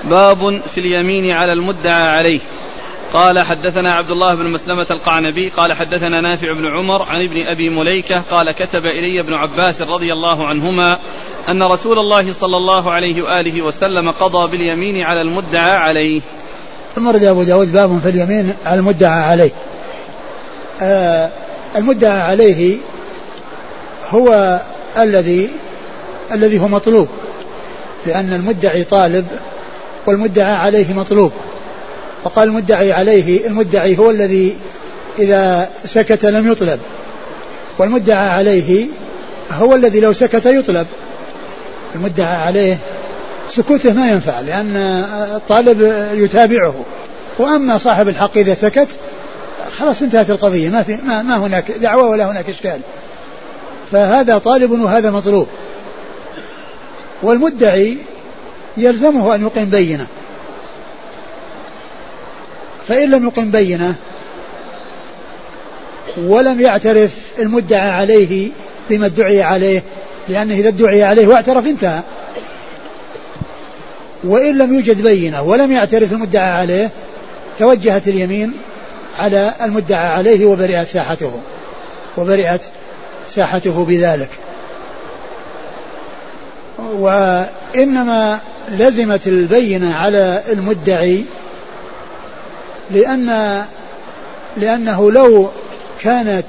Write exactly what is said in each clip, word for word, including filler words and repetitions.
باب في اليمين على المدعى عليه. قال حدثنا عبد الله بن مسلمة القعنبي قال حدثنا نافع بن عمر عن ابن أبي مليكة قال كتب إلي ابن عباس رضي الله عنهما أن رسول الله صلى الله عليه وآله وسلم قضى باليمين على المدعى عليه. ثم رد أبو داود باب في اليمين على المدعى عليه. آه المدعى عليه هو الذي الذي هو مطلوب، لأن المدعي طالب والمدعى عليه مطلوب. وقال المدعي عليه، المدعي هو الذي إذا سكت لم يطلب، والمدعى عليه هو الذي لو سكت يطلب. المدعى عليه سكوته ما ينفع لأن الطالب يتابعه، وأما صاحب الحق إذا سكت خلاص انتهت القضية، ما, في ما, ما هناك دعوة ولا هناك إشكال. فهذا طالب وهذا مطلوب. والمدعي يلزمه أن يقيم بينة، فإن لم يقيم بينة ولم يعترف المدعى عليه بما ادعي عليه، لأنه إذا ادعي عليه واعترف انتهى. وإن لم يوجد بينة ولم يعترف المدعى عليه توجهت اليمين على المدعى عليه وبرئت ساحته وبرئت ساحته بذلك. وإنما لزمت البينة على المدعي لأن لأنه لو كانت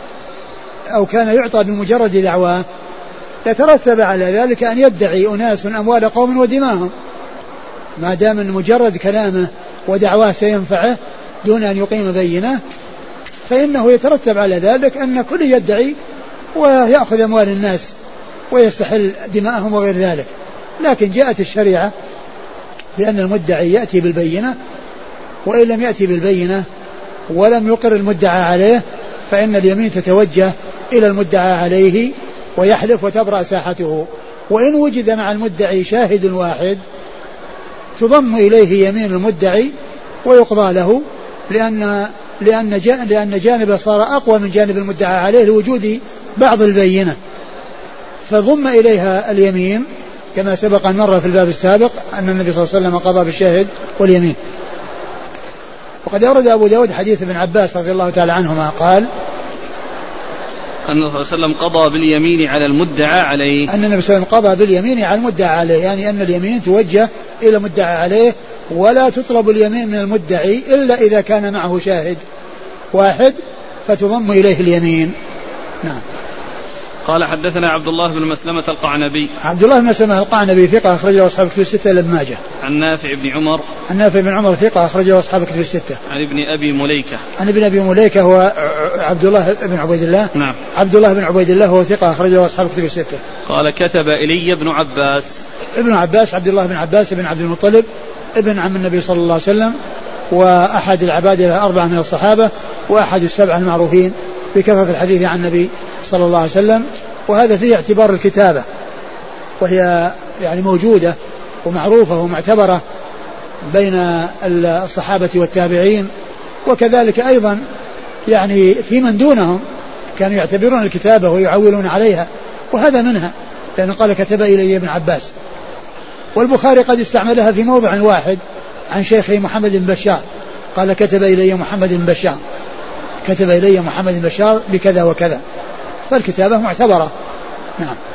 أو كان يعطى بمجرد دعواه يترتب على ذلك أن يدعي أناس أموال قوم ودماهم، ما دام من مجرد كلامه ودعواه سينفعه دون أن يقيم بينة، فإنه يترتب على ذلك أن كل يدعي ويأخذ أموال الناس ويستحل دماءهم وغير ذلك. لكن جاءت الشريعة بأن المدعي يأتي بالبينة، وإن لم يأتي بالبينة ولم يقر المدعى عليه فإن اليمين تتوجه إلى المدعى عليه ويحلف وتبرأ ساحته. وإن وجد مع المدعي شاهد واحد تضم إليه يمين المدعي ويقضى له، لأن لأن لأن جانبه صار أقوى من جانب المدعى عليه لوجود بعض البينة، فضم إليها اليمين كما سبق أن مر في الباب السابق أن النبي صلى الله عليه وسلم قضى بالشاهد واليمين. وقد أورد أبو داود حديث ابن عباس رضي الله تعالى عنهما قال أن النبي صلى الله عليه وسلم قضى باليمين على المدعى عليه، أن النبي صلى الله عليه وسلم قضى باليمين على المدعى عليه، يعني أن اليمين توجه إلى المدعى عليه، ولا تطلب اليمين من المدعي إلا إذا كان معه شاهد واحد فتضم إليه اليمين. نعم. قال حدثنا عبد الله بن مسلمة القعنبي. عبد الله بن مسلمة القعنبي ثقة أخرجه أصحاب الكتب الستة إلا ابن ماجه. عن نافع بن عمر. عن نافع بن عمر ثقة أخرجه أصحاب الكتب الستة. عن ابن أبي مليكة. عن ابن أبي مليكة هو عبد الله بن عبيد الله. نعم. عبد الله بن عبيد الله هو ثقة أخرجه أصحاب الكتب الستة. قال كتب إلي ابن عباس. ابن عباس عبد الله بن عباس بن عبد المطلب ابن عم النبي صلى الله عليه وسلم، وأحد العباد الأربعة من الصحابة، وأحد السبعة المعروفين بكثرة الحديث عن النبي صلى الله عليه وسلم. وهذا فيه اعتبار الكتابة، وهي يعني موجودة ومعروفة ومعتبرة بين الصحابة والتابعين، وكذلك أيضا يعني في من دونهم كانوا يعتبرون الكتابة ويعولون عليها، وهذا منها، لأنه قال كتب إلي ابن عباس. والبخاري قد استعملها في موضع واحد عن شيخه محمد بن بشار، قال كتب إلي محمد بن بشار، كتب إلي محمد بن بشار بكذا وكذا، فالكتابة معتبرة. نعم.